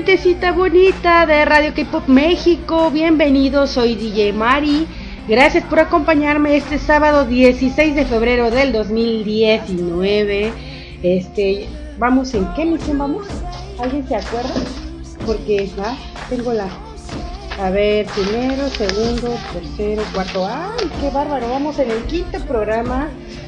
gentecita bonita de Radio K-Pop México, bienvenidos, soy DJ Mari. Gracias por acompañarme este sábado 16 de febrero del 2019. Vamos, ¿en qué misión vamos? ¿Alguien se acuerda? Porque tengo a ver, primero, segundo, tercero, cuarto. ¡Ay, qué bárbaro! Vamos en el quinto programa.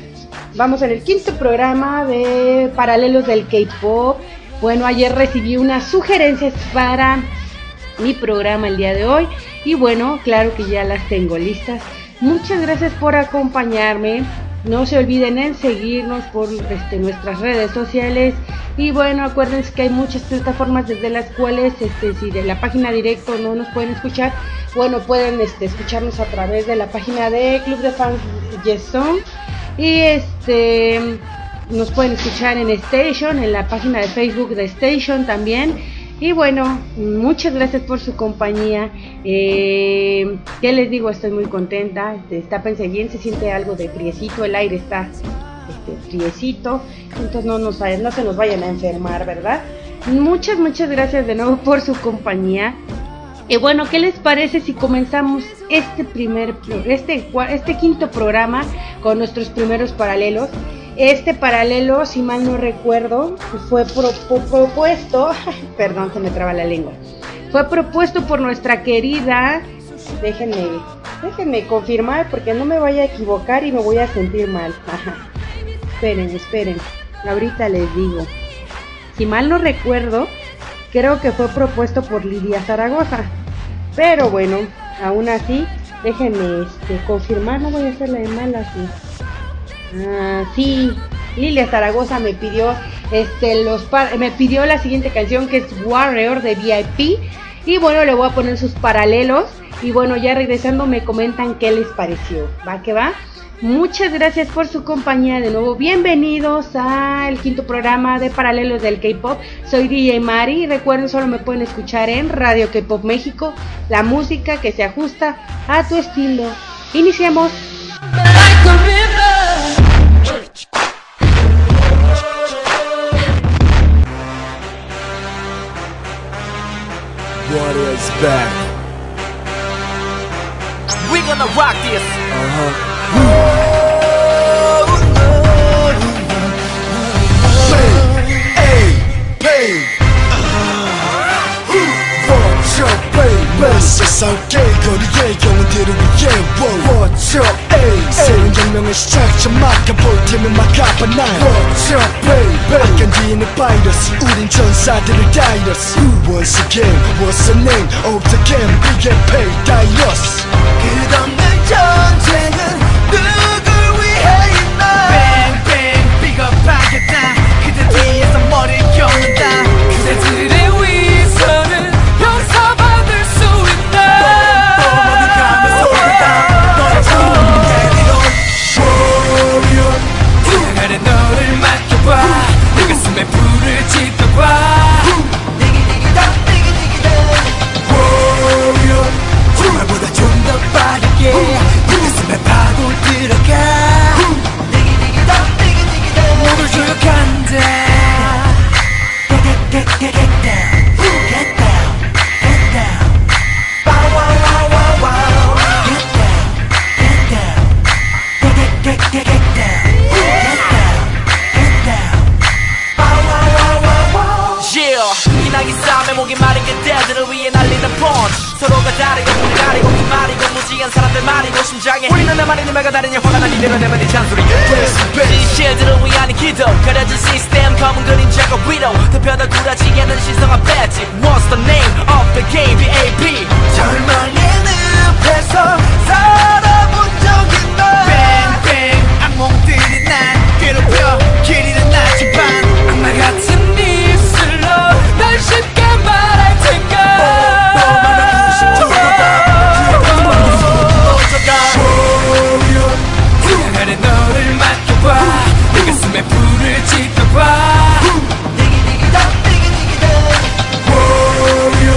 De Paralelos del K-Pop. Bueno, ayer recibí unas sugerencias para mi programa el día de hoy. Y bueno, claro que ya las tengo listas. Muchas gracias por acompañarme. No se olviden en seguirnos por nuestras redes sociales. Y bueno, acuérdense que hay muchas plataformas desde las cuales, si de la página directo no nos pueden escuchar, bueno, pueden escucharnos a través de la página de Club de Fans Yeson. Y nos pueden escuchar en Station, en la página de Facebook de Station también. Y bueno, muchas gracias por su compañía. ¿Qué les digo? Estoy muy contenta. Tápense bien, se siente algo de friecito, el aire está friecito, entonces no se nos vayan a enfermar, ¿verdad? Muchas gracias de nuevo por su compañía. Y bueno, ¿qué les parece si comenzamos este quinto programa con nuestros primeros paralelos? Este paralelo, si mal no recuerdo, fue propuesto, perdón, se me traba la lengua. Fue propuesto por nuestra querida, déjenme confirmar porque no me vaya a equivocar y me voy a sentir mal. Esperen, ahorita les digo. Si mal no recuerdo, creo que fue propuesto por Lidia Zaragoza. Pero bueno, aún así, déjenme confirmar, no voy a hacerla de malas. Sí, Lilia Zaragoza me pidió me pidió la siguiente canción, que es Warrior de VIP. Y bueno, le voy a poner sus paralelos. Y bueno, ya regresando me comentan qué les pareció. ¿Va que va? Muchas gracias por su compañía de nuevo. Bienvenidos al quinto programa de Paralelos del K-Pop. Soy DJ Mari y recuerden, solo me pueden escuchar en Radio K-Pop México, la música que se ajusta a tu estilo. Iniciemos. Warriors back. We gonna rock this. 싸울게 거리의 영웅들을 위해 What's up, ayy 새로운 혁명의 시작 좀 막아볼 테면 막아봐 날 What's up, baby 악한 바이러스 우린 전사들을 다이러스 Once again, what's the name of the game Big and pay 다이러스 끝없는 전쟁은 누굴 위해 있나 Bang bang 비겁하겠다 그대 뒤에서 머리를 껴는다 그대들의 위선을 용서받을 수 있다 하늘에 너를 맡겨봐 내 가슴에 불을 지펴봐 정말보다 좀 더 빠르게 내 가슴에 파고 들어가 몸을 조력한다 Get down, get down, get down Wow, wow, wow, wow, wow Get down, get down Get down, get down, get down Wow, wow, wow, wow, wow Yeah, 이나기 싸움에 목이 마른 그대들을 위해 날리는 펀치 서로가 다르고 우리 가리고 그 말이고 무지한 사람들 말이고 심장에 우리는 내 말이 내가 다르냐 화가 난 이대로 내면 네 잔소리 진실들을 위한 기도 가려진 시스템 검은 그림자가 위로 덮여다 굴하지 않는 신성한 배지 What's the name of the game BAP 절망의 늪에서 살아본 적 있나 Bang bang 악몽들이 날 괴롭혀 길이는 나지만 악마 같은 입술로 날 쉽게 말할 텐가 하늘에 너를 맡겨봐 내 가슴에 불을 지펴봐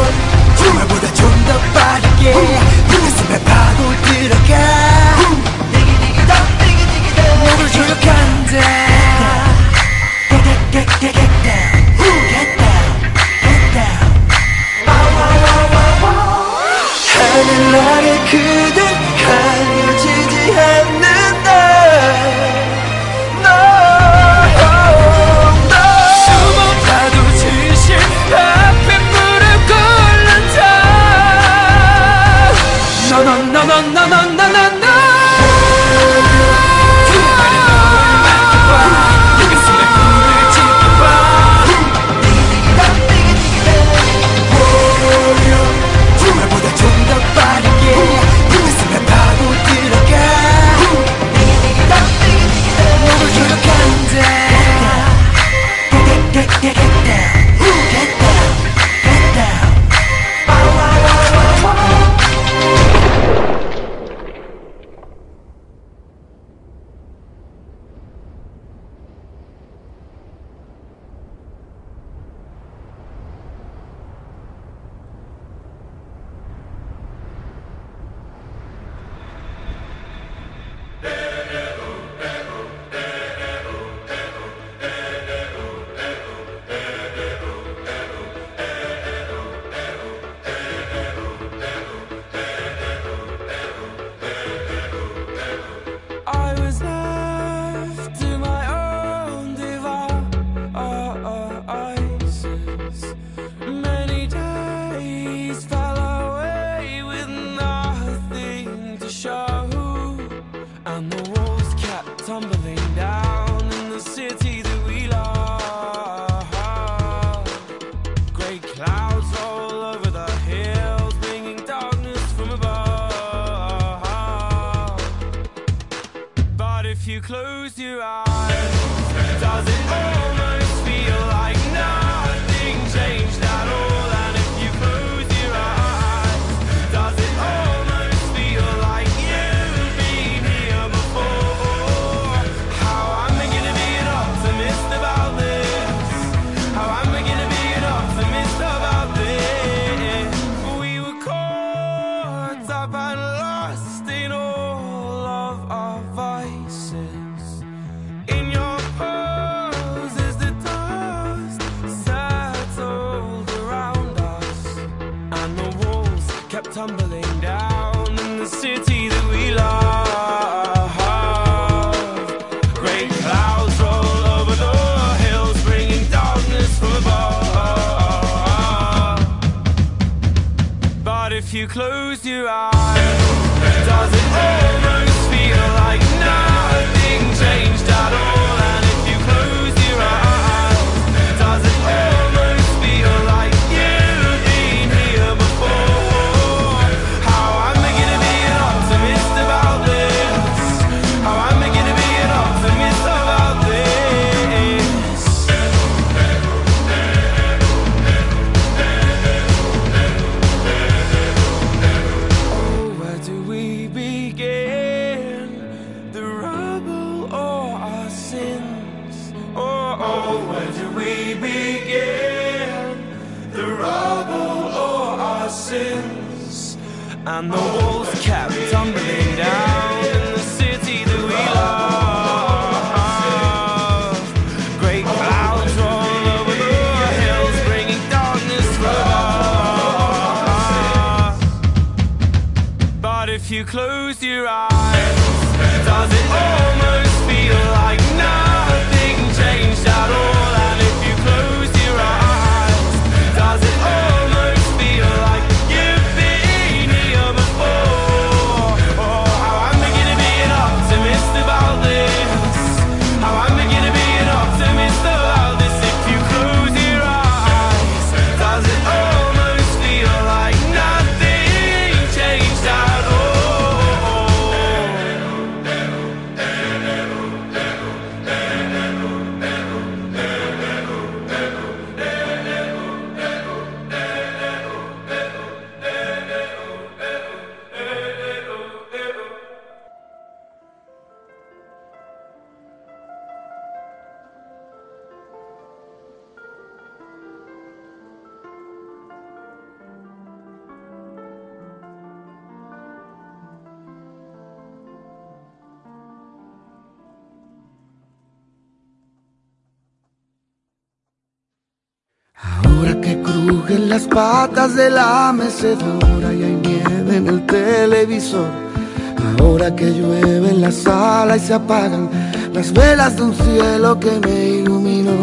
Ahora que crujen las patas de la mecedora y hay nieve en el televisor, ahora que llueve en la sala y se apagan las velas de un cielo que me iluminó,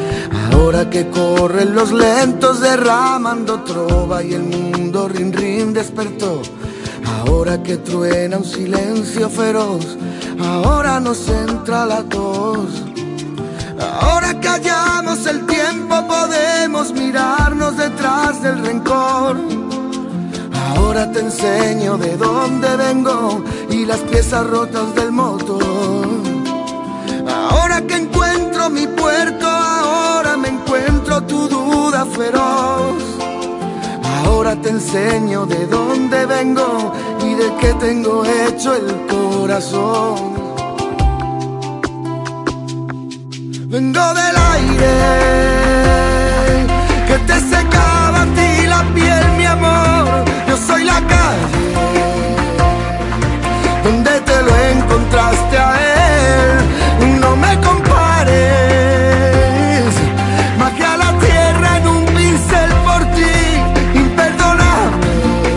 ahora que corren los lentos derramando trova y el mundo rin rin despertó, ahora que truena un silencio feroz, ahora nos entra la tos. Ahora que hallamos el tiempo podemos mirarnos detrás del rencor. Ahora te enseño de dónde vengo y las piezas rotas del motor. Ahora que encuentro mi puerto, ahora me encuentro enseño de dónde vengo y de qué tengo hecho el corazón. Vengo del aire que te secaba a ti la piel, mi amor. Yo soy la calle donde te lo encontraste a él. No me compares, magia a la tierra en un pincel por ti, imperdonable.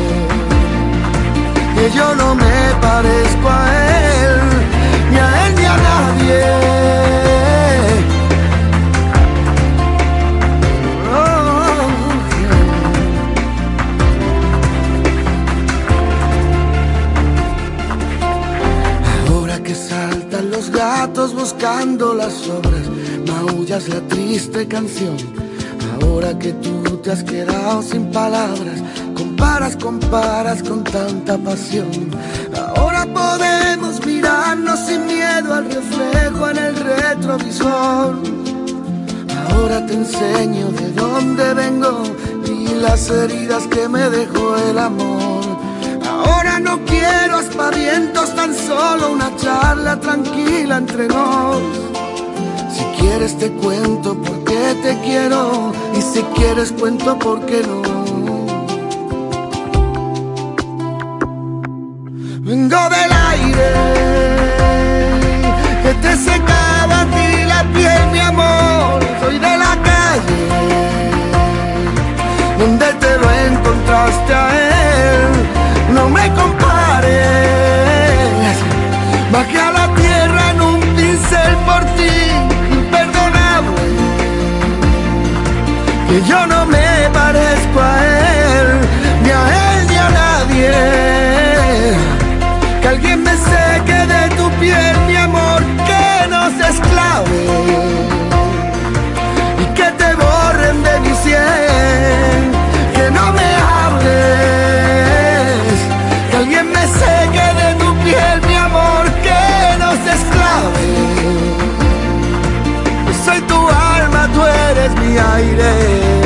Que yo no me parezco a él, ni a él ni a nadie. Los gatos buscando las sobras, maullas la triste canción. Ahora que tú te has quedado sin palabras, comparas con tanta pasión. Ahora podemos mirarnos sin miedo al reflejo en el retrovisor. Ahora te enseño de dónde vengo y las heridas que me dejó el amor. Ahora no quiero aspavientos, tan solo una charla tranquila entre nos. Si quieres te cuento por qué te quiero, y si quieres cuento por qué no. Vengo del aire que te secaba a ti la piel, mi amor. Soy de la calle donde te lo encontraste a él. No me compares, bajé a la tierra en un pincel por ti, imperdonable. Que yo no me parezco a él, ni a él ni a nadie. Que alguien me seque de tu piel, mi amor, que no se esclave y que te borren de mi sien, que no me hables. Que alguien me seque de tu piel, mi amor, que no se esclave. Yo soy tu alma, tú eres mi aire.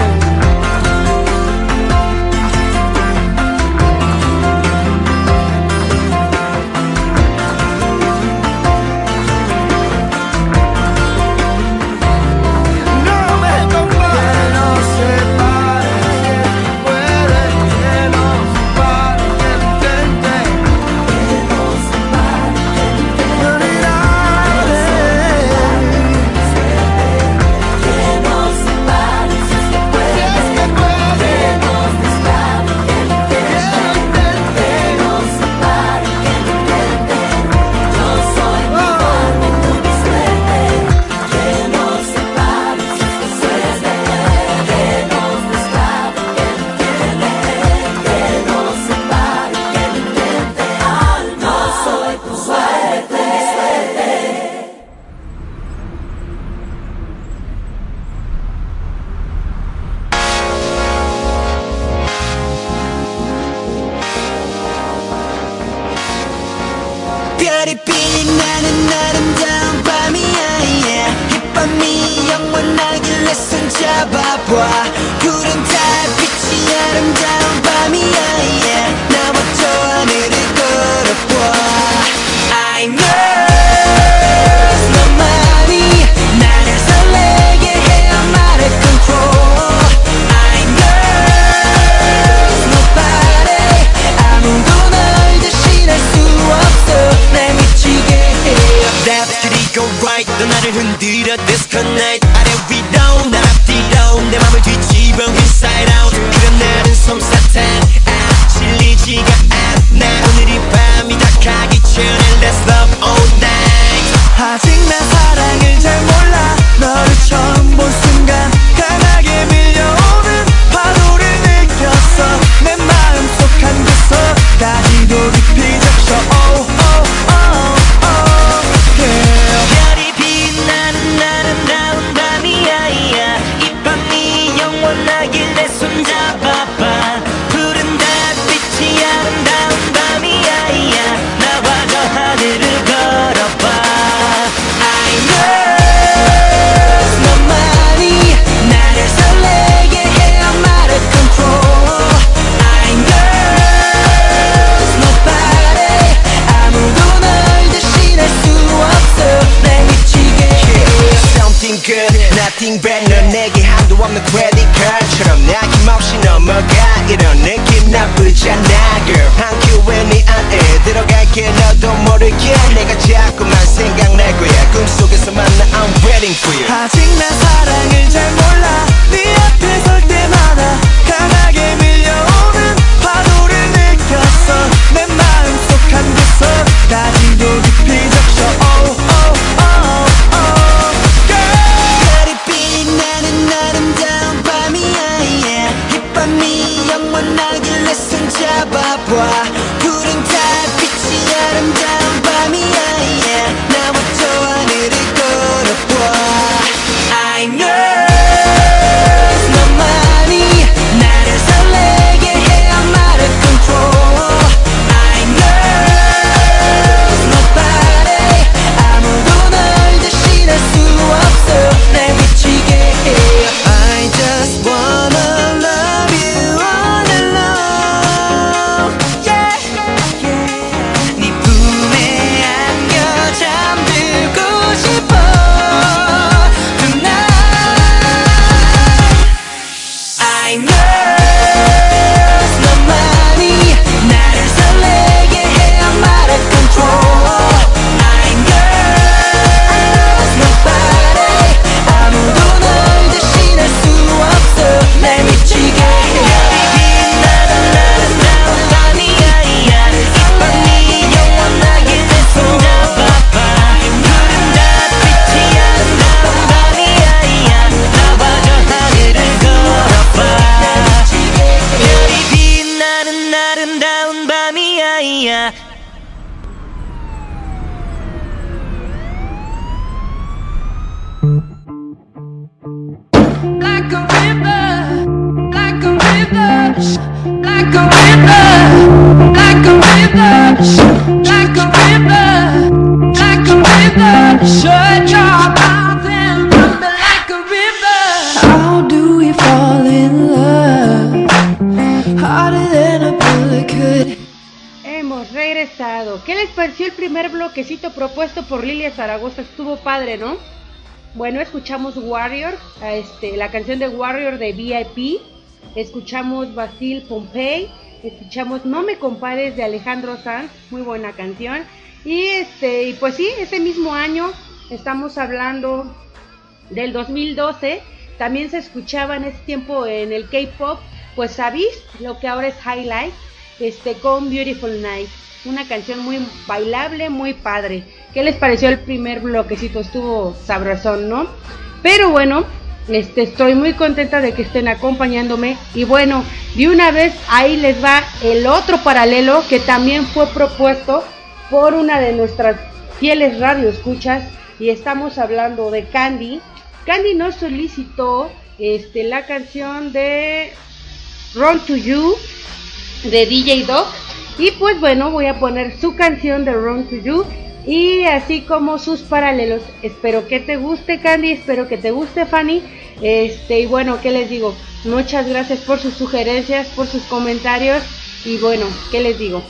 별이 빛이 나는 아름다운 밤이야, yeah. 이 밤이 영원하길래 손잡아봐. 구름 달빛이 아름다운 밤이야, yeah. 나와 저 하늘을 걸어봐. I know 너만이 나를 설레게 해. I'm out of control. I know nobody 아무도 널 대신할 수 없어. 날 미치게 해. Left 그리고 right 너 나를 흔들어 disconnect. 아래 위로 날 앞뒤로 내 맘을 뒤집어 inside out. 그런 나는 솜사탕 질리지가 않아. 오늘 이 밤이 다 가기 전에 let's love all night. 아직 난 사랑을 잘 몰라. 너를 처음 본 순간 강하게 밀려오는 파도를 느꼈어. 내 마음속 한 구석까지도 깊이 적셔. Oh oh oh oh yeah. 별이 빛나는 아름다운 feeling good Nothing bad 넌 내게 한도 없는 credit card처럼 나김없이 넘어가 이런 느낌 나쁘지 않아 girl 한 큐에 네 안에 들어갈게 너도 모르게 내가 자꾸만 생각날 거야 꿈속에서 만나 I'm waiting for you 아직 난 사랑을 잘 몰라 네 앞에 설 때마다 강하게 밀려오는 파도를 느꼈어 내 마음속 한구석까지도 깊이 적셔 oh, oh, oh, oh, girl 별이 빛나는 아름다운 밤이야 yeah. 이 밤이 영원하길래 손잡아봐 푸른 달빛이 아름다운 밤이야 yeah. 나와 저 하늘을 걸어봐 I know 너만이 나를 설레게 해 I'm out of control I know nobody 아무도 널 대신할 수 없어 날 미치게 해 I just wanna love you all alone yeah, yeah. 네 품에 안겨 잠들고 싶어 tonight I know 너만이 나를 설레게 해 I'm out of control I know nobody 아무도 널 대신할 수 없어 날 미치게 해 빛나는 아름다운 밤이야 이 밤이 영원하길 내 손잡아봐 푸른 달빛이 아름다운 밤이야 나와 저 하늘을 걸어봐 별이 빛나는 아름다운 밤이야 Like a river, like a river, like a river, like a river, like a river, like a river. Shut your mouth and run me like a river. How do we fall in love? Harder than a bullet could. Hemos regresado. ¿Qué les pareció el primer bloquecito propuesto por Lilia Zaragoza? Estuvo padre, ¿no? Bueno, escuchamos Warrior, la canción de Warrior de VIP, escuchamos Basil Pompey, escuchamos No me compares de Alejandro Sanz, muy buena canción, y pues sí, ese mismo año, estamos hablando del 2012, también se escuchaba en ese tiempo en el K-pop, pues sabéis lo que ahora es Highlight, con Beautiful Night. Una canción muy bailable, muy padre. ¿Qué les pareció el primer bloquecito? Estuvo sabrosón, ¿no? Pero bueno, estoy muy contenta de que estén acompañándome. Y bueno, de una vez ahí les va el otro paralelo que también fue propuesto por una de nuestras fieles radioescuchas. Y estamos hablando de Candy. Candy nos solicitó la canción de Run to You de DJ Dog. Y pues bueno, voy a poner su canción de Run to You y así como sus paralelos. Espero que te guste, Candy, espero que te guste, Fanny. Y bueno, ¿qué les digo? Muchas gracias por sus sugerencias, por sus comentarios. Y bueno, ¿qué les digo?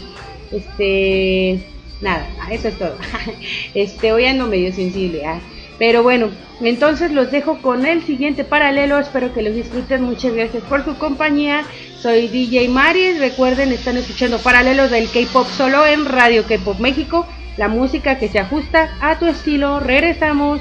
Nada, eso es todo. Hoy ando medio sensible, pero bueno, entonces los dejo con el siguiente paralelo. Espero que los disfruten. Muchas gracias por su compañía. Soy DJ Maris. Recuerden, están escuchando Paralelos del K-Pop solo en Radio K-Pop México. La música que se ajusta a tu estilo. Regresamos.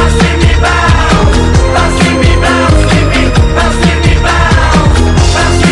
Bounce,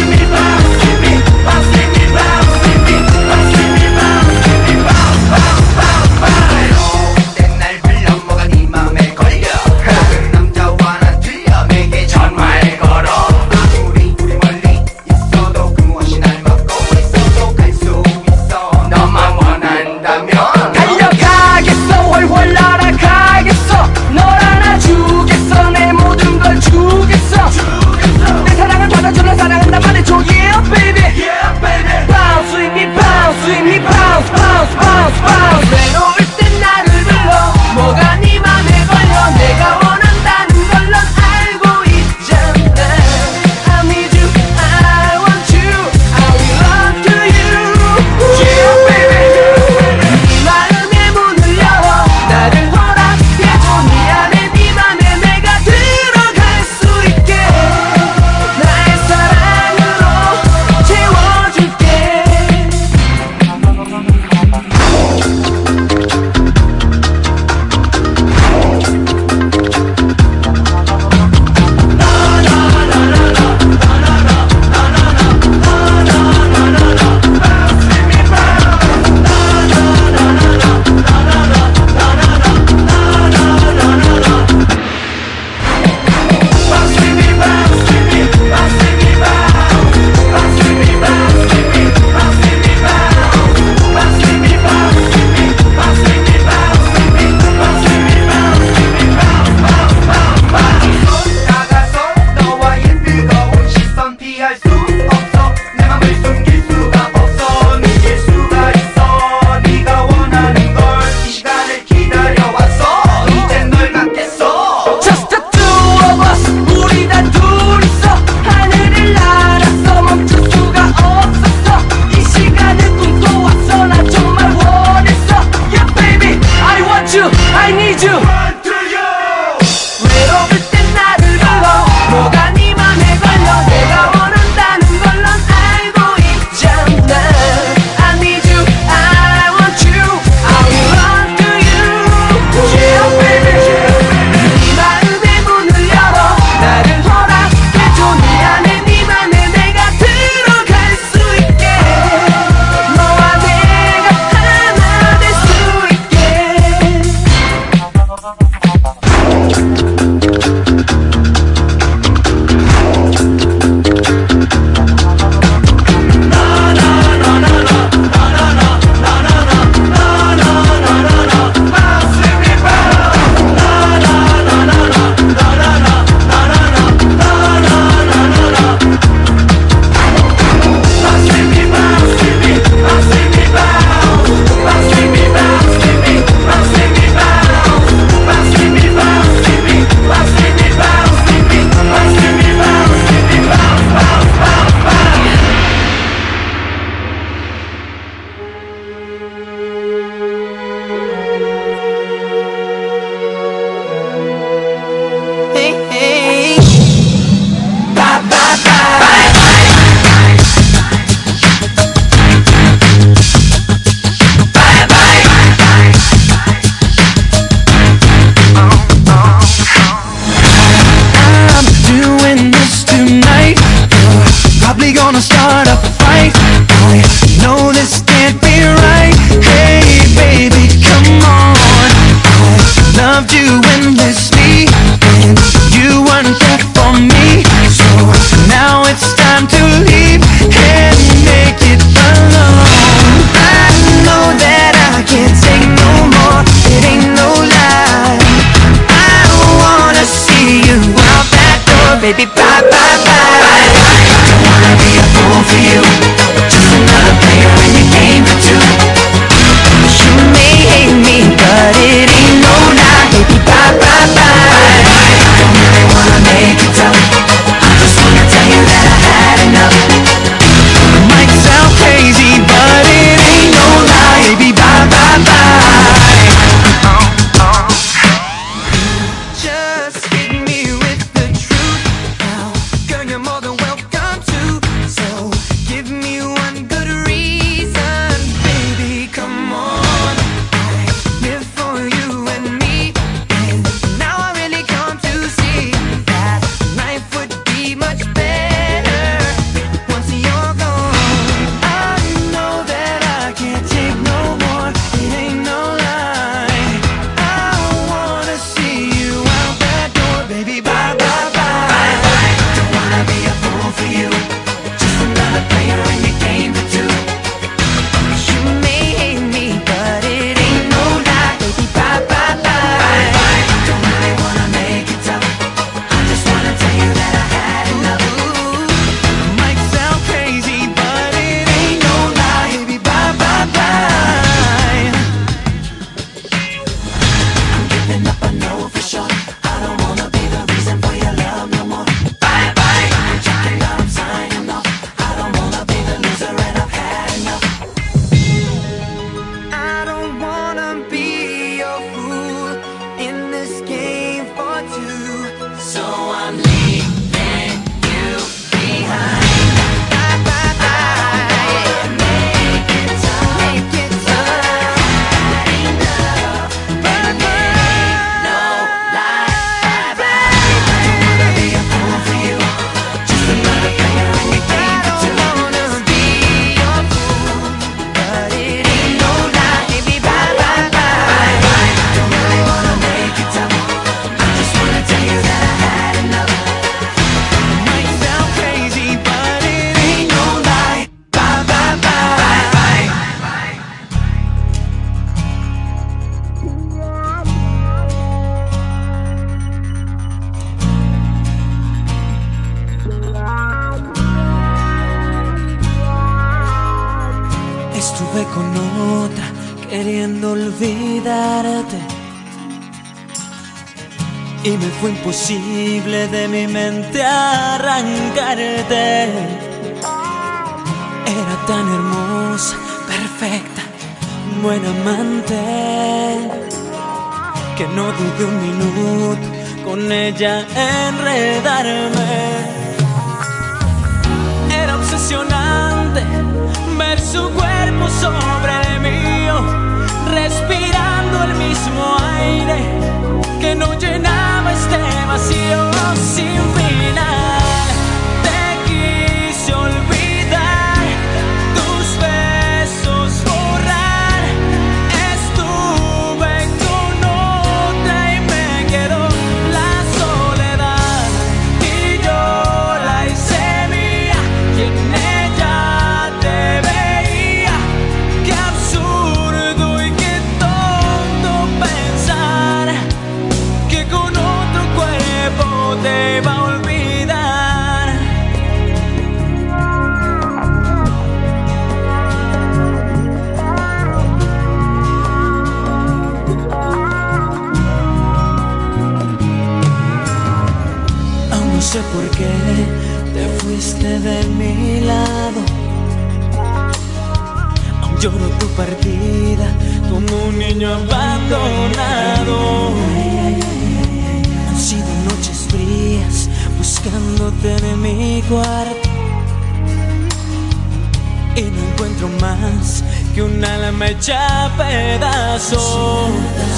wanna start a fight. I know this can't be right. Hey baby, come on. I loved you endlessly, and you weren't there for me. So now it's time to leave and make it alone. I know that I can't take no more, it ain't no lie. I wanna see you out that door, baby, bye, bye, bye. Don't wanna be a fool for you, just another player in your game for two. You may hate me, but it ain't no lie, baby, bye, bye, bye. Don't really wanna make it tough, I just wanna tell you that I had enough. It might sound crazy, but it ain't no lie, baby, bye, bye, bye. Just hit me with the truth now, girl, you're more than welcome to. So give me one good reason, baby, come on. I live for you and me, and now I really come to see that life would be much better once you're gone. I know that I can't take no more, it ain't no lie. I wanna see you out that door, baby, bye, bye, bye. Don't wanna be a fool for you, just another player in your game for two. You may hate me, but it ain't no lie, baby, bye, bye, bye. Don't really wanna make it tough, I just wanna tell you that I had enough. Might sound crazy, but it ain't no lie, baby, bye, bye, bye. I'm giving up, I know for sure. I don't wanna be the reason for your love no more. Bye, bye. I'm checking out, I'm signing off. I don't wanna be the loser and I've had enough. I don't wanna be your fool in this game for two. So I'm leaving you behind. Bye, bye, bye. Make it tough, make it tough. Enough, baby, no lie. Bye, bye. Don't wanna be a fool for you, just another player in your game for two. I don't wanna be your fool, but it ain't no lie, baby, bye, bye, bye. Don't really wanna make it tough, I just wanna tell you that I had enough. It might sound crazy, but it ain't no lie. Bye, bye, bye. Estuve con otra queriendo olvidarte, y me fue imposible de mi mente arrancarte. Era tan hermosa, perfecta, buena amante, que no dudé un minuto con ella enredarme. Era obsesionante ver su cuerpo sobre el mío, respirando el mismo aire que no llenaba este vacío sin final. Te quise olvidar, tus besos borrar. Estuve con otra y me quedó la soledad, y yo la hice mía, y en ella te veía. Qué absurdo y qué tonto pensar que con otro cuerpo te va a olvidar. Aún no sé por qué te fuiste de mi lado. Aún lloro tu partida como un niño abandonado. Han sido noches frías buscándote en mi cuarto, y no encuentro más que un alma hecha a pedazos.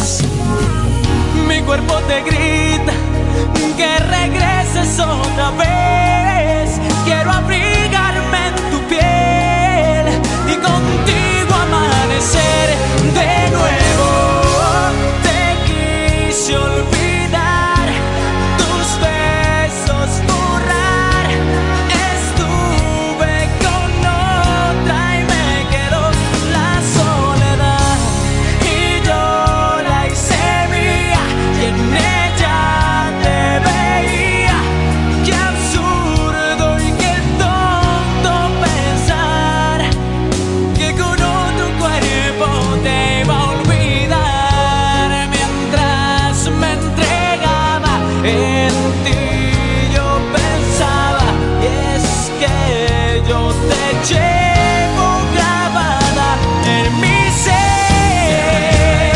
Mi cuerpo te grita que regreses otra vez. Quiero abrigarme envolverme en tu piel y contigo amanecer de nuevo. Te quise olvidar, tus besos borrar. Estuve con otra y me quedó la soledad, y yo la hice mía y en ella te veía. Qué absurdo y qué tonto pensar que con otro cuerpo te iba a olvidar. Mientras me entregaba en ti yo pensaba, y es que yo te llevo grabada en mi ser.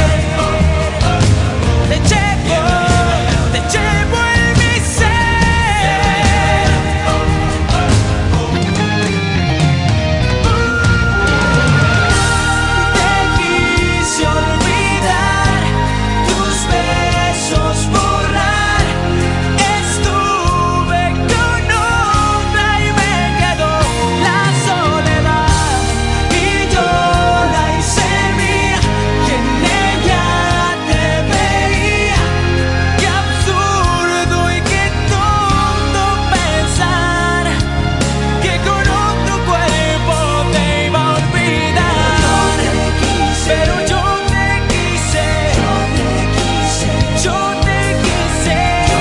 Te llevo en mi ser. Te quise olvidar, tus besos borrar. Estuve con otra y me quedó la soledad, y yo la hice mía y en ella te veía. Qué absurdo y qué tonto pensar que con otro cuerpo te iba a olvidar. Pero yo te quise, yo te quise,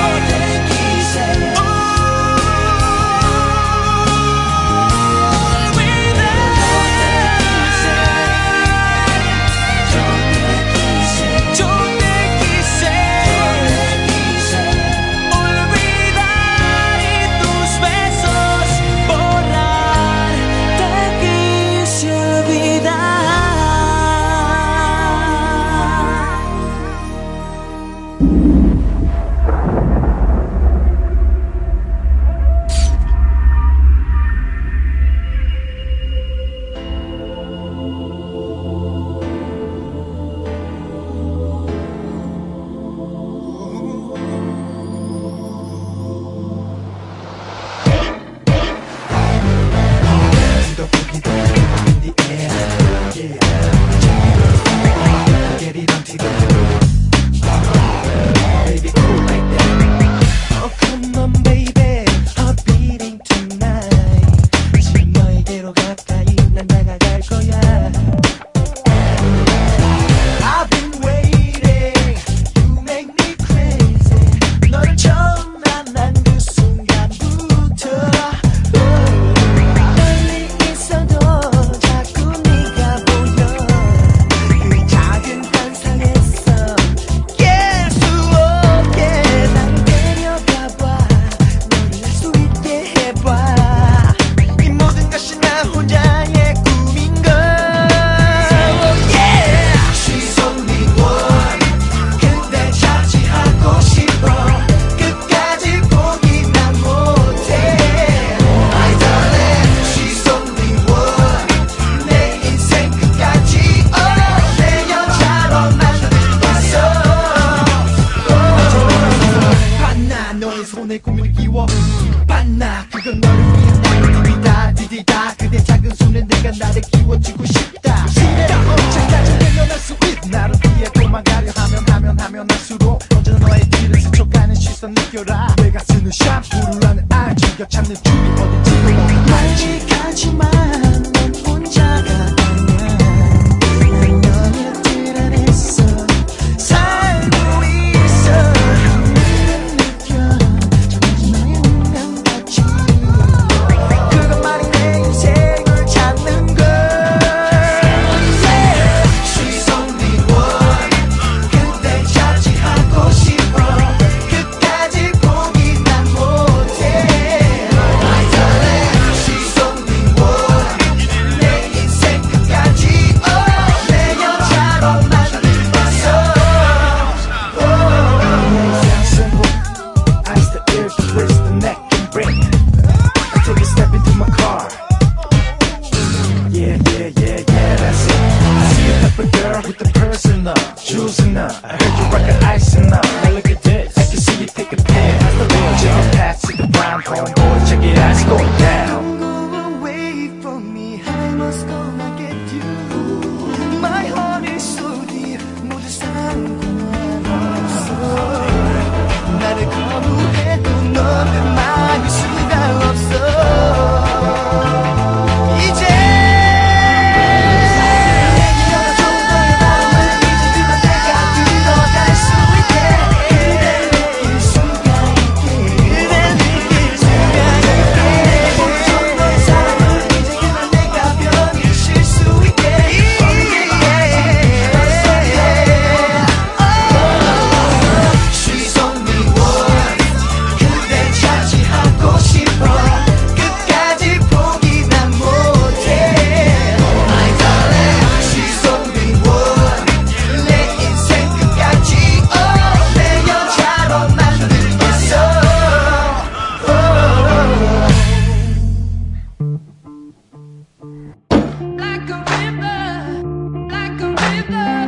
olvidar y tus besos borrar. Te quise olvidar. Oh, come on, baby, heart beating tonight. 지금 너에게로 가까이 난 다가갈 거야. I've been waiting, you make me crazy. 너를 처음 만난 그 순간부터 멀리 있어도 자꾸 네가 보여. 그 작은 환상에서 깰 수 없게 날 데려가봐. 너를 알 수 있게 해봐. 이 모든 것이 나 혼자의 꿈인걸. Yeah! She's only one. 근데 차지하고 싶어. 끝까지 포기 난 못해. My darling, she's only one. 내 인생 끝까지 내 여자로 만들겠어. 봤나 너의 손에 꿈을 끼워. 봤나 그건 너를 위한 나의 디디다 디디다. 그대 작은 손에 내가 나를 키워주고 싶다. 시대가 언제까지 내려날 수 있나. 나를 피해 도망가려 하면 할수록 언제나 너의 뒤를 스쳐가는 시선 느껴라. 내가 쓰는 샴푸를 나는 알지. 곁찾는 줄이 어딘지 알지. 가지만 넌 혼자가 아니야. 난 너의 길 안에서 살고 있어. 나는 느껴 정말 너의 운명같이. 그것만이 내 인생을 찾는 걸. Yeah. She's only one. 근데 차지하고 싶어. 끝까지 포기 난 못해. My darling.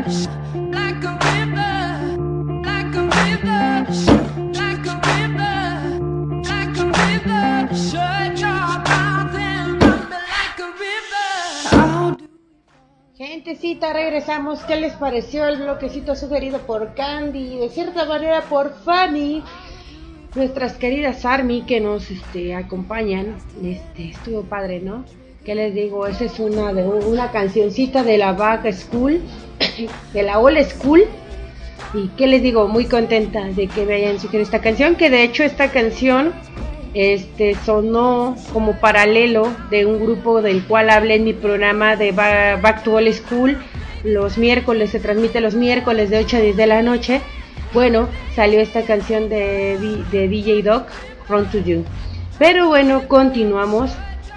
like a river, like a river, like a river, like a river. Shut your mouth and run me like a river. How do Gentecita, regresamos. ¿Qué les pareció el bloquecito sugerido por Candy y de cierta manera por Fanny? Nuestras queridas Army que nos acompañan. Estuvo padre, ¿no? ¿Qué les digo? Esa es una cancioncita de la Back School, de la Old School. Y qué les digo, muy contenta de que me hayan sugerido esta canción, que de hecho esta canción sonó como paralelo de un grupo del cual hablé en mi programa de Back to Old School. Los miércoles, se transmite los miércoles de 8 a 10 de la noche. Bueno, salió esta canción de DJ Doc, Run to You. Pero bueno, continuamos.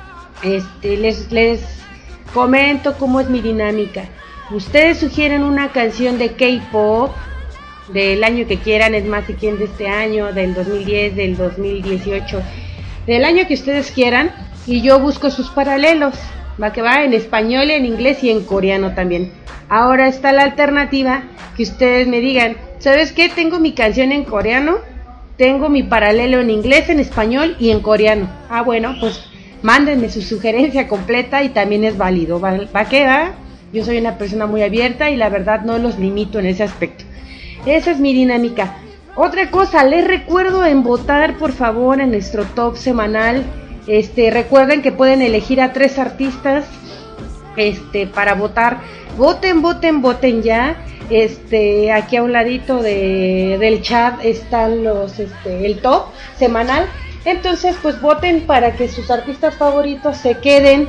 Les comento cómo es mi dinámica. Ustedes sugieren una canción de K-pop del año que quieran, es más, si quieren de este año, del 2010, del 2018, del año que ustedes quieran, y yo busco sus paralelos, va que va, en español, en inglés y en coreano también. Ahora está la alternativa, que ustedes me digan, ¿sabes qué? Tengo mi canción en coreano, tengo mi paralelo en inglés, en español y en coreano. Ah, bueno, pues mándenme su sugerencia completa y también es válido, va que va. Yo soy una persona muy abierta y la verdad no los limito en ese aspecto. Esa es mi dinámica. Otra cosa, les recuerdo en votar, por favor, en nuestro top semanal. Recuerden que pueden elegir a 3 artistas para votar. Voten ya. Aquí a un ladito del chat están el top semanal. Entonces, pues voten para que sus artistas favoritos se queden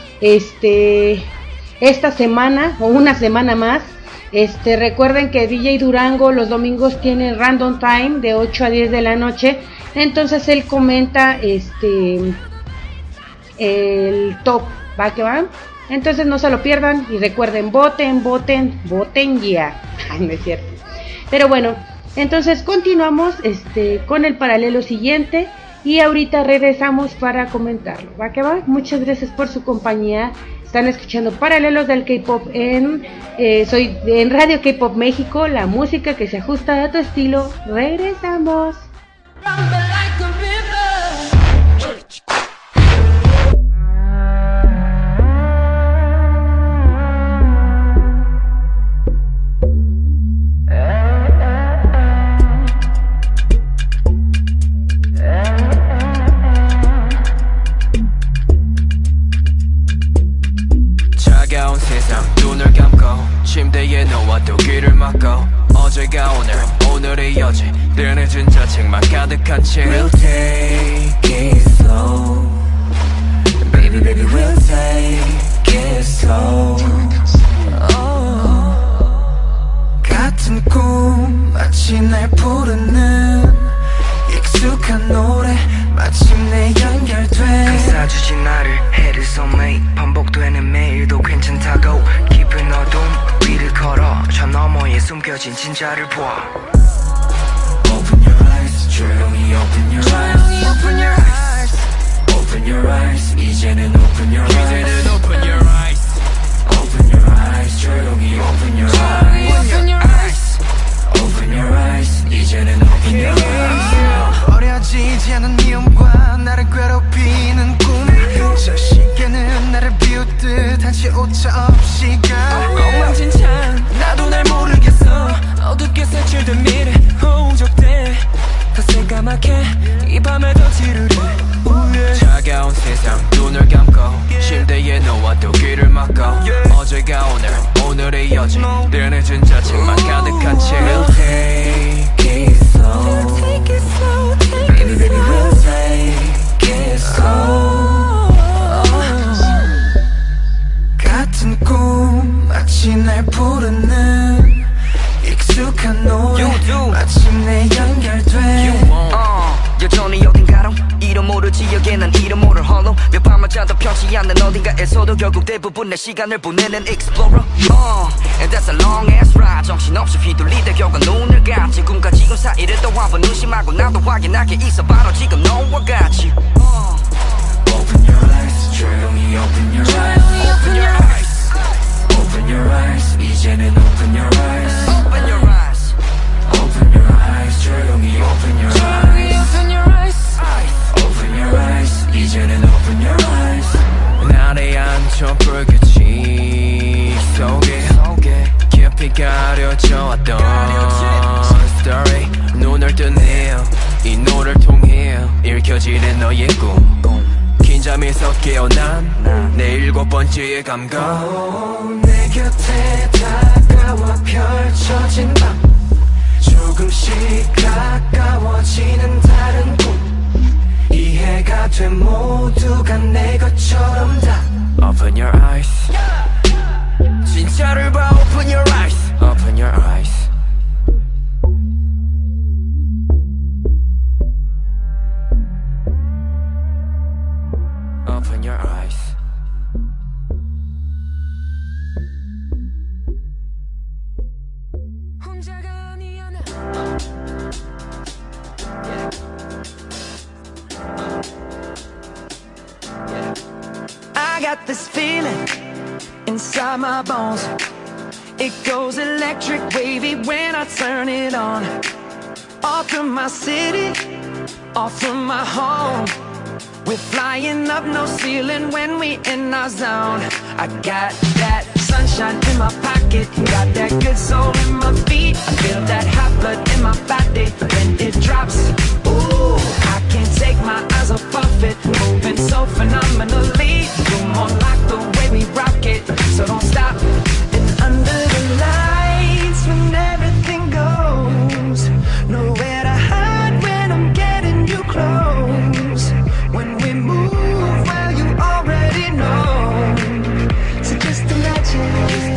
esta semana o una semana más. Recuerden que DJ Durango los domingos tiene Random Time de 8 a 10 de la noche. Entonces él comenta el top, va que va. Entonces no se lo pierdan y recuerden, voten ya. No es cierto. Pero bueno, entonces continuamos con el paralelo siguiente y ahorita regresamos para comentarlo. Va que va. Muchas gracias por su compañía. Están escuchando Paralelos del K-Pop soy en Radio K-Pop México, la música que se ajusta a tu estilo. Regresamos. run me like a river? 차가운 세상 눈을 감고 침대에 누워도 귀를 막고 어제가 오늘의 여제 늘 늦은 자책만 가득한 채 We'll take it slow Baby baby we'll take it slow 같은 꿈 마치 날 부르는 익숙한 노래 마침내 연결돼 감싸주신 나를 해를 섬에 반복되는 매일도 괜찮다고 깊은 어둠 위를 걸어 저 너머에 숨겨진 진짜를 봐 Open your eyes 조용히 open your eyes Open your eyes Open your eyes 이제는 open your eyes open your eyes Open your eyes 조용히 open your eyes Open your eyes Open your eyes 이제는 open your eyes 버려지지 않은 미움과 나를 괴롭히는 꿈 저 시계는 나를 비웃듯 한치 오차 없이 가 엉망진창 나도 날 모르겠어 어둡게 색칠된 미래 호적돼 더 새까맣게 이 밤에 더 지루해 차가운 세상 눈을 감고 침대에 누워도 귀를 막고 어제가 오늘의 여제 늘 늦은 자책만 가득한 채 We'll take it slow Baby baby we'll take it slow 같은 꿈 마치 날 부르는 익숙한 노래 마침내 연결돼 여전히 어딘가로 이름 모르지 여기에 난 이름 모를 홀로 몇 밤을 자도 펴지 않는 어딘가에서도 결국 대부분 내 시간을 보내는 explorer And that's a long ass ride 정신없이 휘둘리다 결국 눈을 감지 꿈과 지금 사이를 또 한 번 의심하고 나도 확인하게 있어 바로 지금 너와 같이 Open your eyes 조용히 open your eyes Open your eyes Open your eyes 이제는 open your eyes 우리의 꿈 긴 잠에서 깨어난 내 7번째의 감각 내 곁에 다가와 펼쳐진 밤 조금씩 가까워지는 다른 꿈 이해가 돼 모두가 내 것처럼 다 Open your eyes 진짜를 봐 Open your eyes Open your eyes Open your eyes 혼자가 아니야 나 I got this feeling inside my bones. It goes electric wavy when I turn it on. Off from my city, off from my home. We're flying up no ceiling when we in our zone. I got that sunshine in my pocket, got that good soul in my feet. I feel that hot blood in my body when it drops. Ooh, I can't take my eyes off of it, moving so phenomenally. You're more like the way we rock it, so don't stop. And under the lights when everything goes, nowhere to hide when I'm getting you close. When we move, well you already know. So just imagine.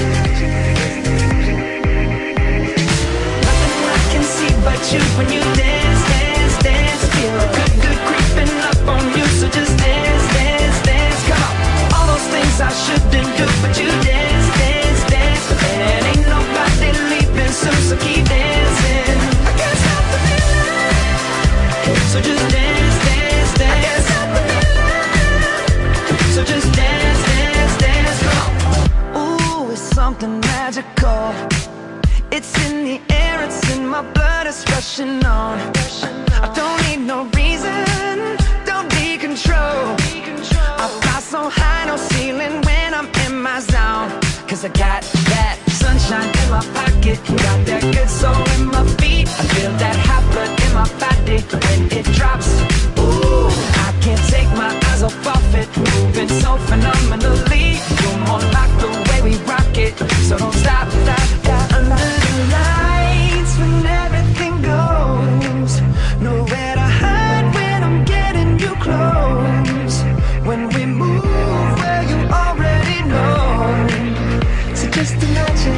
Nothing I can see but you when you dance, dance, dance. Feel good, good creeping up on you. So just dance, dance, dance. Come on. All those things I shouldn't do, but you dance, dance, dance. And ain't nobody leaving soon, so keep dancing. I can't stop the feeling. So just dance, dance, dance. I can't stop the feeling. So just dance, dance, dance. Come on. Ooh, it's something magical. It's in the air, it's in my blood, it's rushing on. I don't need no reason, don't be control. I fly so high, no ceiling when I'm in my zone. Cause I got that sunshine in my pocket, got that good soul in my feet. I feel that hot blood in my body when it drops. Ooh, I can't take my eyes off of it, moving so phenomenally. You're more like the way we rock it, so don't stop, stop, stop. Under the lights when everything goes, nowhere to hide when I'm getting you close. When we move, well you already know. So just imagine.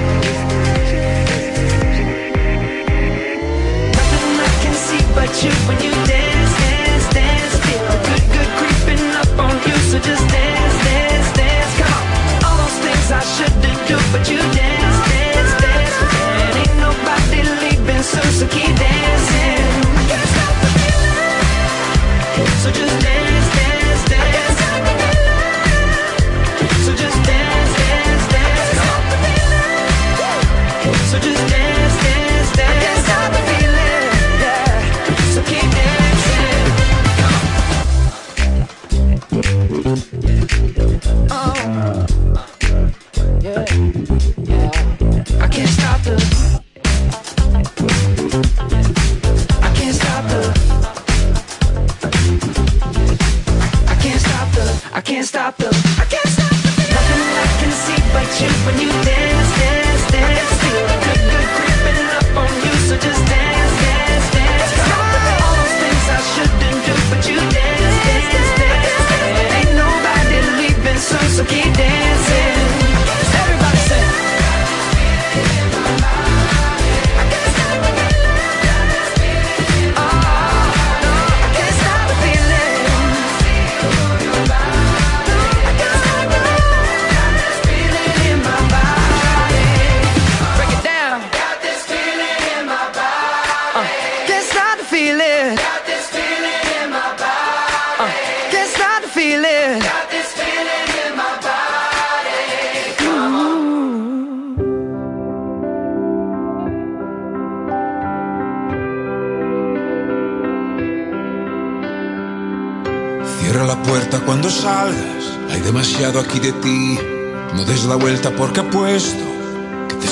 Nothing I can see but you when you dance, dance, dance. Feel good, good creeping up on you. So just dance, dance, dance. Come on. All those things I shouldn't do, but you dance, dance, dance. And ain't nobody leaving soon, so keep dancing. I can't stop the feeling. So just dance, dance, dance. I can't stop the feeling. So just dance, dance, dance. Come on. So just dance, dance, dance. I can't stop the feeling. Yeah. So keep dancing. Oh. Yeah. Yeah. I can't stop the. I can't stop the. I can't stop the. I can't stop the. I can't stop the. Nothing I can see but you when you dance, dance, dance. Feel good, good creeping up on you. So just dance, dance, dance. All those things I shouldn't do, but you dance, dance, dance. And ain't nobody leaving soon, so keep dancing. Everybody say. I can't stop the feeling. Oh, no, I can't stop the feeling. I can't stop the feeling in my body. Break it down. Got this feeling in my body. Can't stop the feeling. Got this feeling in my body. Can't stop the feeling. Got this feeling in my body. Come on. Cierra la puerta cuando salgas, hay demasiado aquí de ti. No des la vuelta porque apuesto que te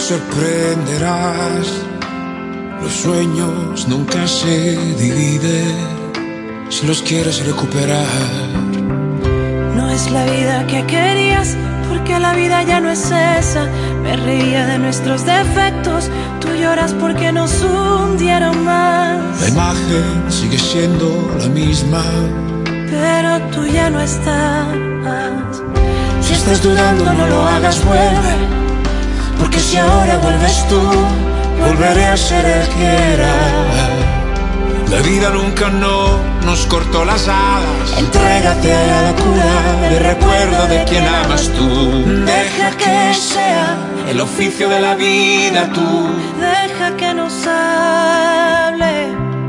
sorprenderás. Los sueños nunca se dividen, si los quieres recuperar. No es la vida que querías, porque la vida ya no es esa. Me reía de nuestros defectos, tú lloras porque nos hundieron más. La imagen sigue siendo la misma, pero tú ya no estás. si estás dudando no lo hagas, vuelve, porque si ahora vuelves tú, volveré a ser el que era. La vida nunca nos cortó las alas. Entrégate a la locura de recuerdo de quien amas tú. Deja que sea el oficio de la vida tú. Deja que nos hable.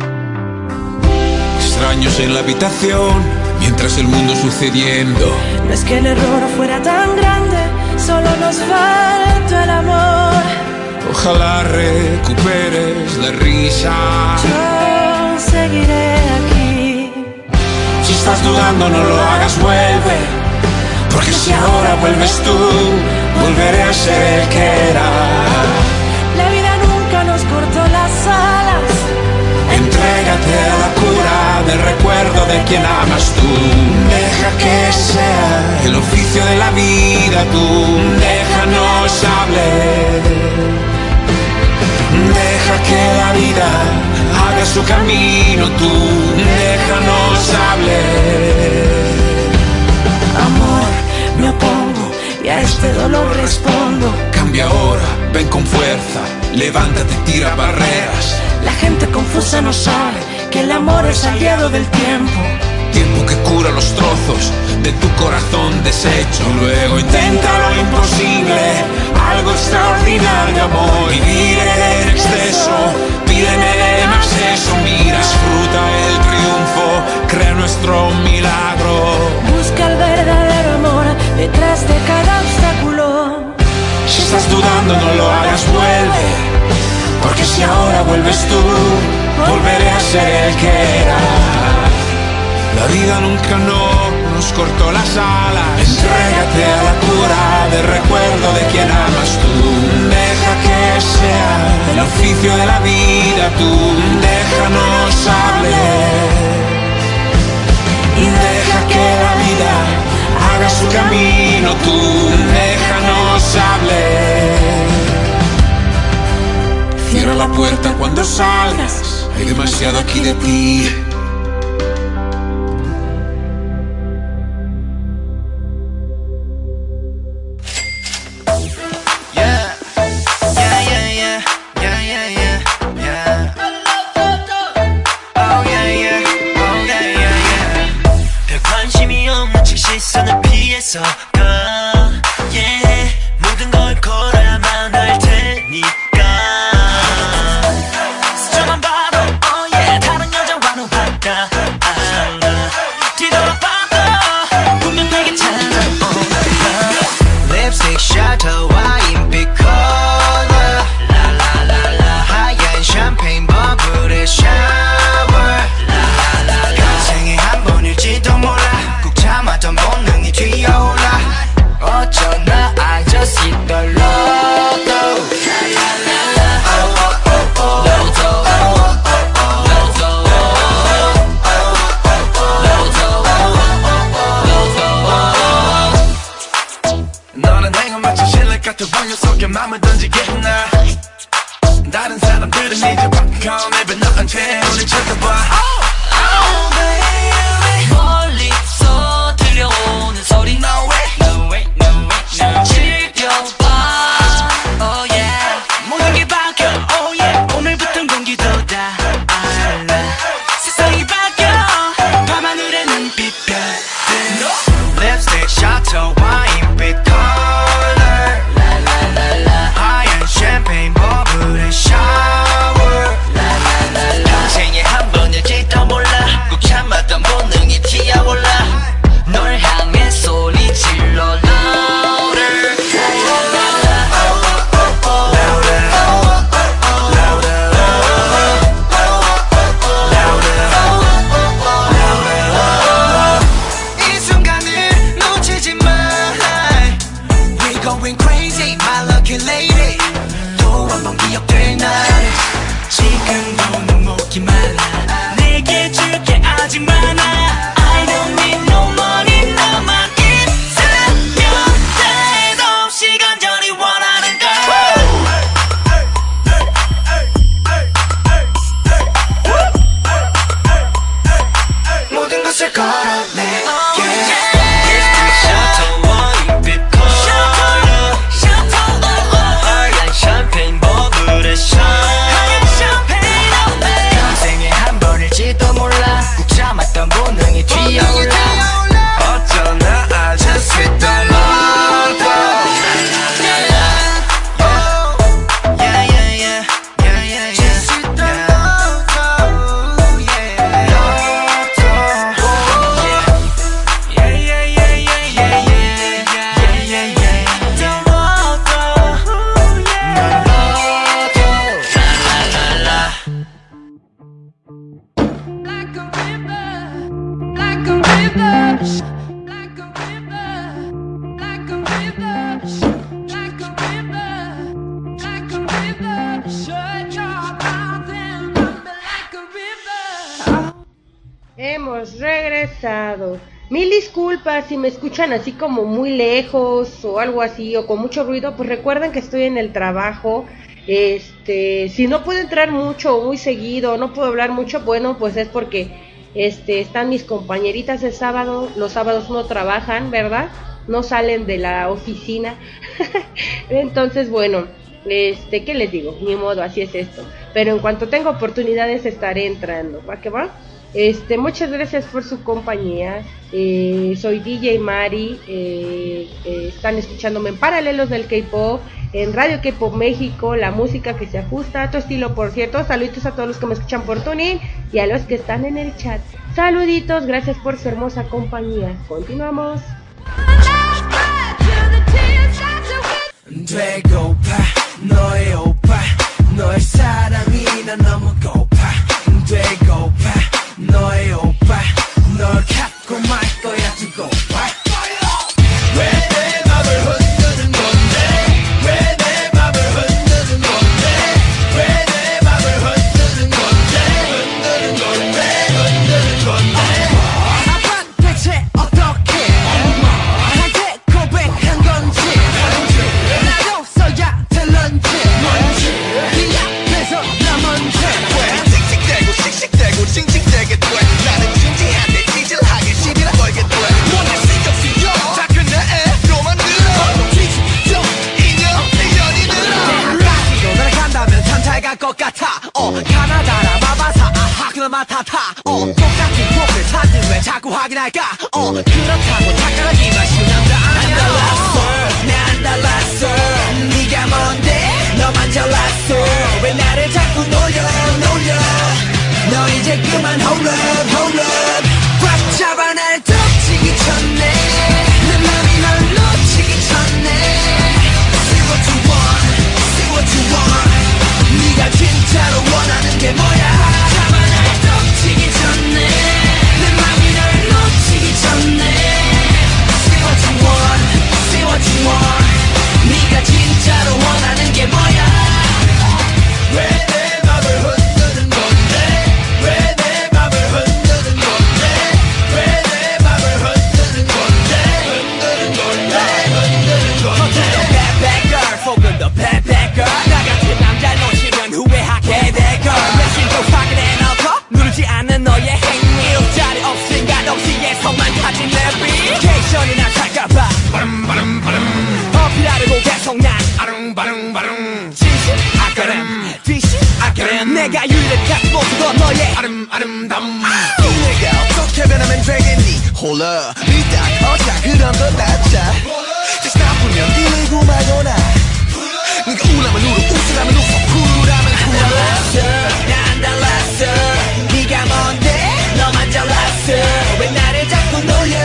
Extraños en la habitación, mientras el mundo sucediendo. No es que el error fuera tan grande, solo nos faltó el amor. Ojalá recuperes la risa. Yo seguiré aquí. Si estás dudando no lo hagas, vuelve, porque si ahora vuelves tú, volveré a ser el que era. La vida nunca nos cortó las alas. Entrégate a la cura del recuerdo de quien amas tú. Deja que sea el oficio de la vida tú. Déjanos hablar. Deja que la vida haga su camino tú. Déjanos hablar. Amor, me opongo y a este dolor respondo. Cambia ahora, ven con fuerza, levántate, tira barreras. La gente confusa no sabe que el amor es aliado del tiempo. Tiempo que cura los trozos de tu corazón deshecho. Luego intenta lo imposible, algo extraordinario, amor. Vivir en exceso, pídeme más eso. Mira, disfruta el triunfo, crea nuestro milagro. Busca el verdadero amor detrás de cada obstáculo. Si estás dudando no lo hagas, vuelve, porque si ahora vuelves tú, volveré a ser el que era. La vida nunca nos cortó las alas. Entrégate a la cura del recuerdo de quien amas tú. Deja que sea el oficio de la vida tú. Déjanos hablar. Y deja que la vida haga su camino tú. Déjanos hablar. Cierra la puerta cuando salgas, hay demasiado aquí de ti. 시선을 피해서 가 yeah. 모든 걸 걸어야만 할 테니까 스쳐만 봐도 oh yeah. 다른 여자와는 바꿔 뒤돌아봐도 분명 내게 찾아온다 립스틱 셔터 와인빛 컬러 라라라라 하얀 샴페인 버블의 샤워 라라라라 생에 한 번일지도 몰라 참았던 본능이 튀어올라 어쩌나 I just hit the lotto 너는 내가 마치 실내 같은 번역 속에 맘을 던지겠나 다른 사람들은 이제 popcorn 입에 넣은 채 우리 쳐다봐 Oh baby 멀리서 들려오는 소리 No way, no way, no way, no 즐겨봐 Oh yeah 모든 게 바뀌어 Oh yeah 오늘부턴 공기도 다 알아 세상이 바뀌어 밤하늘에는 빛별 립스틱 셔터 와인빛 컬러 라라라라 하얀 샴페인 버블의 샤워 라라라라 평생에 한 번일지도 몰라 꼭 참았던 본능이 튀어 pasado. Mil disculpas si me escuchan así como muy lejos o algo así o con mucho ruido, pues recuerden que estoy en el trabajo. Si no puedo entrar mucho o muy seguido, no puedo hablar mucho, bueno, pues es porque están mis compañeritas el sábado. Los sábados no trabajan, ¿verdad? No salen de la oficina. Entonces, bueno, ¿qué les digo? Ni modo, así es esto. Pero en cuanto tenga oportunidades estaré entrando. ¿Va que va? Muchas gracias por su compañía. Soy DJ Mari. Están escuchándome en Paralelos del K-Pop, en Radio K-Pop México, la música que se ajusta a tu estilo, por cierto. Saluditos a todos los que me escuchan por TuneIn y a los que están en el chat. Saluditos, gracias por su hermosa compañía. Continuamos. 되고파 너의 오빠 너의 사랑이 난 너무 고파 되고파 너의 오빠 널 갖고 말 거야 두고 봐 왜 내 맘을 흔드는 건데 왜 내 맘을 흔드는 건데 왜 내 맘을 흔드는 건데 흔드는 건데 흔드는 건데 아빠 대체 어떻게 나한테 고백한 건지 나도 써야 될런지 네 앞에서 나 먼저 씩씩대고 씩씩대고 징징대게 돼 나는 진지한데 찌질하게 시비를 걸게 돼 뭔데 신경쓰여 다 끝내 만들어 뒤집죠 인연이 들어 내가 너를 간다면 참 잘 갈 것 같아 가나다라 마바사 하그나 마타타 똑같은 곡을 찾는 왜 자꾸 확인할까 그렇다고 착각하기만 쉬운 남자 아니야 난 달랐어 네가 뭔데 너만 잘났어 왜 나를 자꾸 놀려 너 이제 그만 hold up 꽉 잡아 날 덮치기 전에 내 맘이 널 놓치기 전에 See what you want 네가 진짜로 원하는 게 뭐야 잡아 날 덮치기 전에 내 맘이 널 놓치기 전에 See what you want 네가 진짜로 원하는 게 뭐야 왜 내 맘을 흔드는 건데 왜 내 맘을 흔드는 건데 왜 내 맘을 흔드는 건데 흔드는 건데 흔드는 건데 Bad bad girl 속은 더 bad bad girl 나 같은 남자 놓치면 후회하게 될 걸 메신저 확인해놓고 누르지 않는 너의 행위 일자리 없으니까 동시에서만 가진 내 리액션이나 살까봐 어필하려고 계속 난 아릉바릉바릉 진실 아까름 뒤실 아까름 내가 유일한 모습도 너의 아름다움 내가 어떻게 변하면 되겠니 홀라 이따 어자 그런 거 낫자 다시 나쁘면 이러고 말거나 네가 우라면 울어 웃으라면 웃어 쿨하면 쿨하겠어 난 달랐어 네가 뭔데 너만 잘났어 왜 나를 자꾸 놀려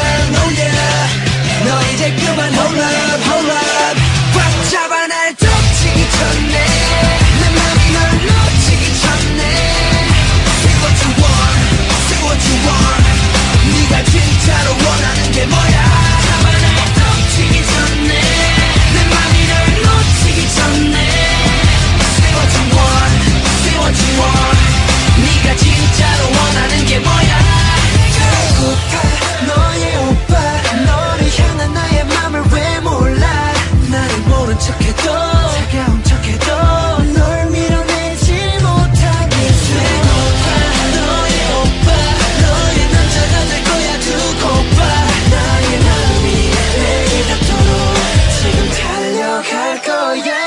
너 이제 그만 hold up 꽉 잡아 날 덮치기 전에 내 맘이 널 놓치기 전에 Say what you want 네가 진짜로 원하는 게 뭐야 잡아 날 덮치기 전에 내 맘이 널 놓치기 전에 Say what you want 네가 진짜로 원하는 게 뭐야 배고파 너의 오빠 너를 향한 나의 맘을 왜 몰라 나를 모른 척해도 차가운 척해도 널 밀어내지 못하게 배고파 너의 오빠 너의 남자가 될 거야 두고 봐 나의 마음이 내일 닿도록 지금 달려갈 거야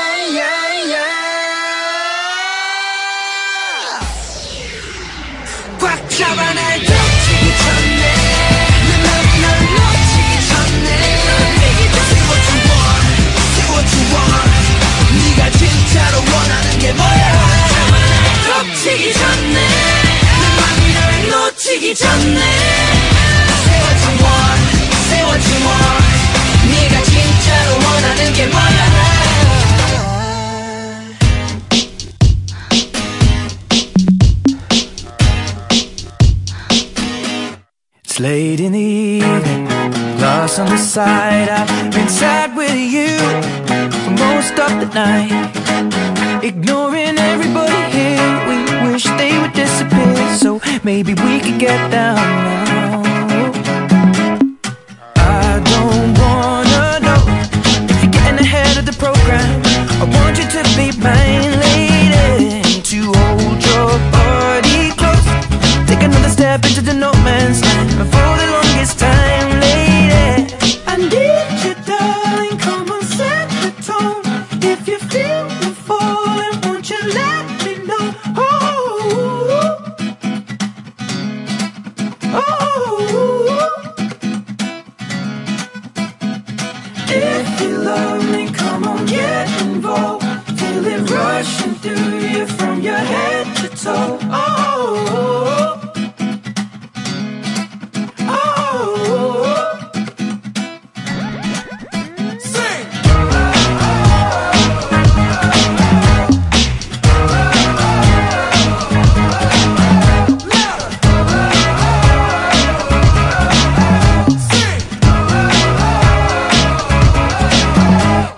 꽉 잡아 날 덮치기 전에 내 맘이 널 놓치기 전에 Say what you want 네가 진짜로 원하는 게 뭐야 잡아 날 덮치기 전에 내 맘이 널 놓치기 전에 Say what you want 네가 진짜로 원하는 게 뭐야 It's late in the evening, lost on the side. I've been sad with you for most of the night, ignoring everybody here. We wish they would disappear, so maybe we could get down now.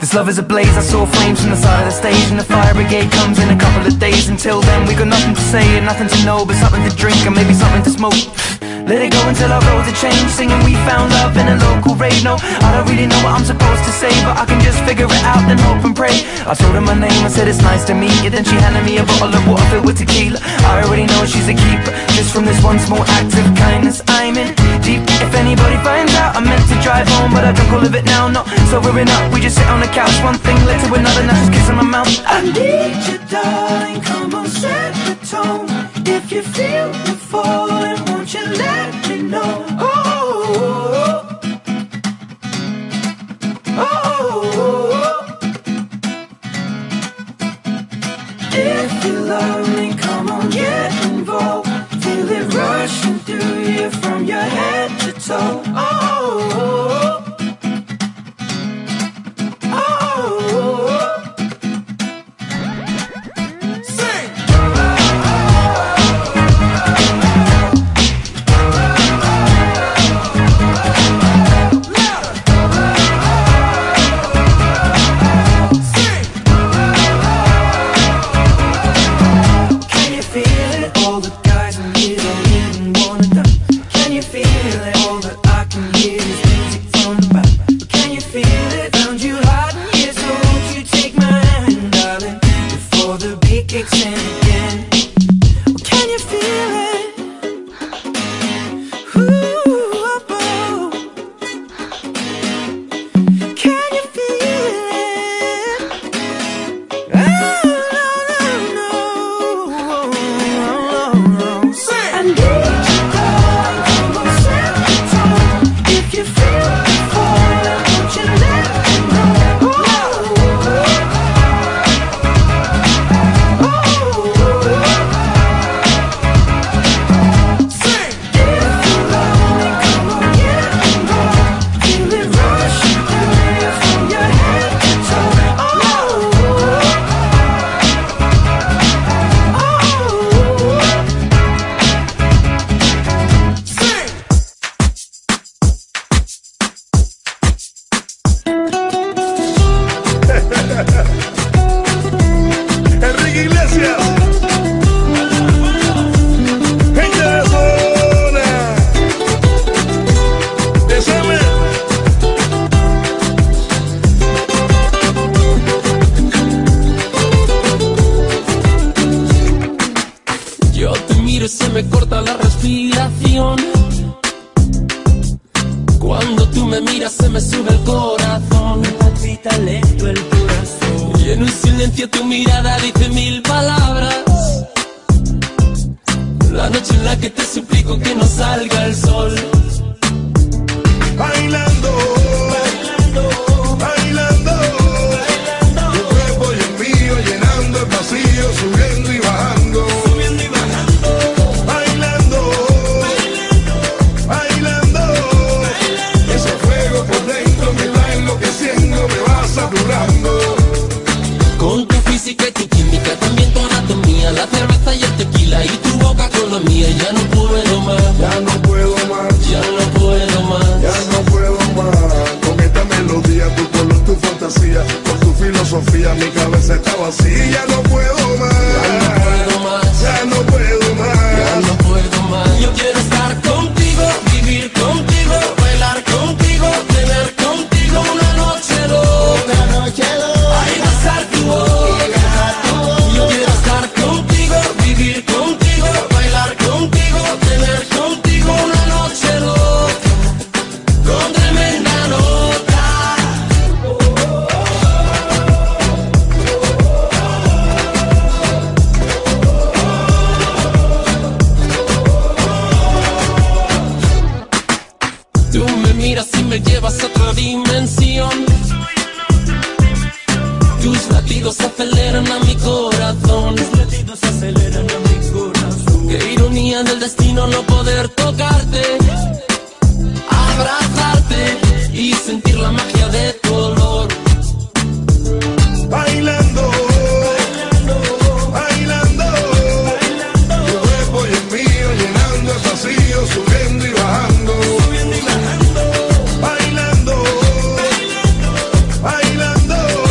This love is ablaze, I saw flames from the side of the stage, and the fire brigade comes in a couple of days. Until then we got nothing to say and nothing to know, but something to drink and maybe something to smoke. Let it go until our roads are changed, singing we found love in a local rave. No, I don't really know what I'm supposed to say, but I can just figure it out and hope and pray. I told her my name, I said it's nice to meet you. Then she handed me a bottle of water filled with tequila. I already know she's a keeper, just from this one small act of kindness. I'm in deep, if anybody finds out I meant to drive home, but I drunk all of it now. Not sobering up, we just sit on the couch. One thing led to another, now she's kissing my mouth. I need you, darling, come on, set the tone. If you feel the falling, won't you let me know? Oh, oh, oh. If you love me, come on, get involved. Feel it rushing through you from your head to toe. Oh, oh, oh. Bailando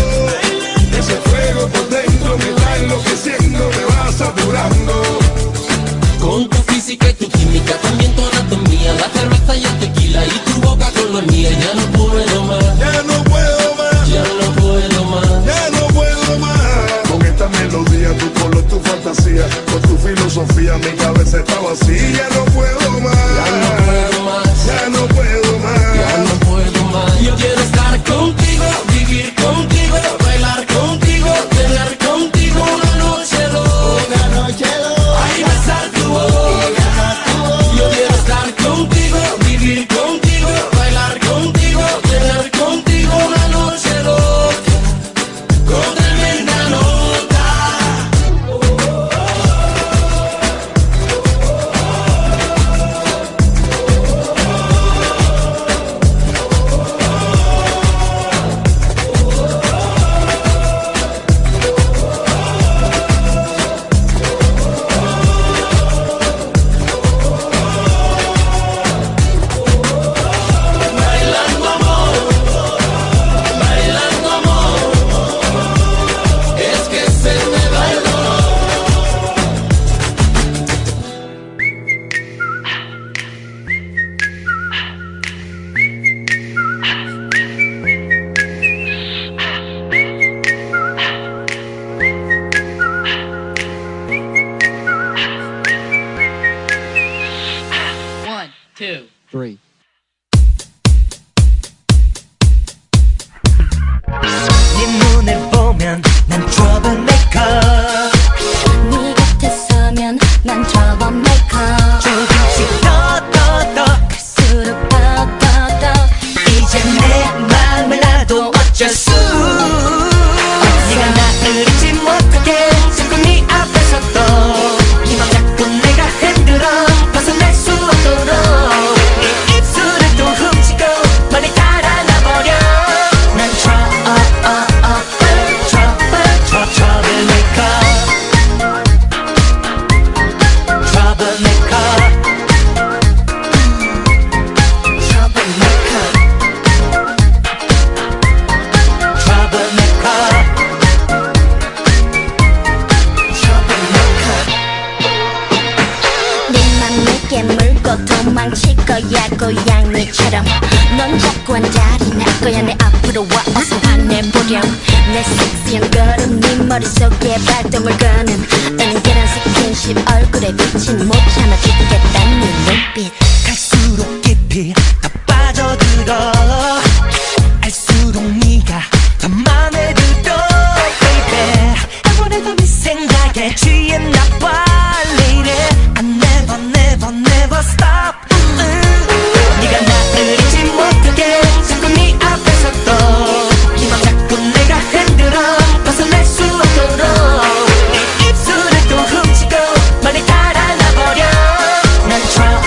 거야 고양이처럼 넌 자꾸 한자리 날 거야 내 앞으로 와 어서 화내보렴 내 섹시한 걸음 네 머릿속에 발동을 거는 은근한 스킨십 얼굴에 비친 못 참아 죽겠다는 눈빛 갈수록 깊이 더 빠져들어 알수록 네가 더 맘에 들어 baby 아무래도 네 생각에 취했나 봐 lady I never never never stop 네가 나를 잊지 못하게 자꾸 네 앞에서 또 네 맘 자꾸 내가 흔들어 벗어날 수 없도록 네 입술을 또 훔치고 멀리 달아나버려 난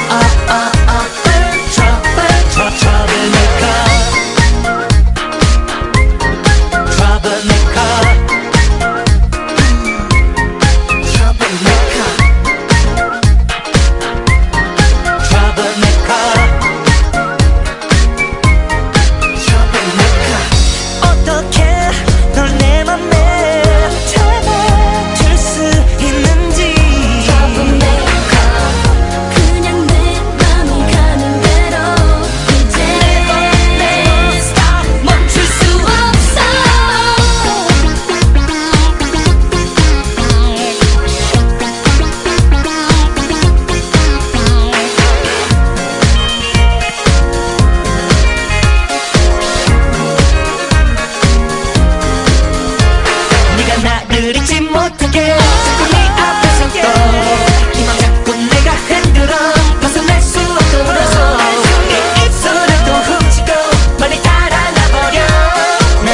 어떻게 널 내 맘에 잡아줄 수 있는지 그냥 내 맘이 가는 대로 이제 never stop 멈출 수 없어 네가 나를 잊지 못하게 자꾸 네 앞에서 또네 맘 자꾸 내가 흔들어 벗어날 수 없도록 네 입술을 또 훔치고 멀리 달아나버려 난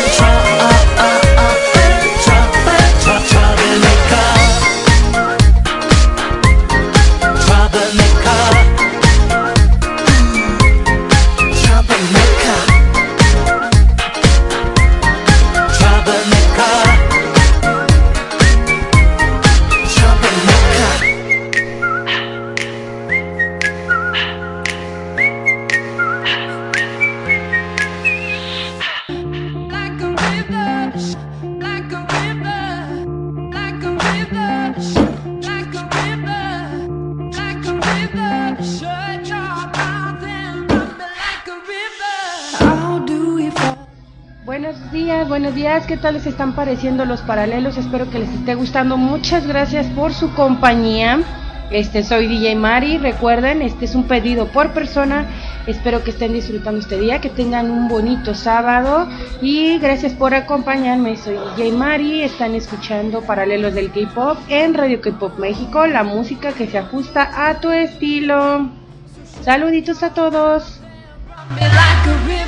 Like a river, like a river, like a river, like a river, like a river. Shut your mouth and run me like a river. How do we fall? Buenos días, ¿qué tal les están pareciendo los paralelos? Espero que les esté gustando, muchas gracias por su compañía. Soy DJ Mari, recuerden, este es un pedido por persona. Espero que estén disfrutando este día, que tengan un bonito sábado y gracias por acompañarme. Soy DJ Mari, están escuchando Paralelos del K-Pop en Radio K-Pop México, la música que se ajusta a tu estilo. Saluditos a todos. Me like a river.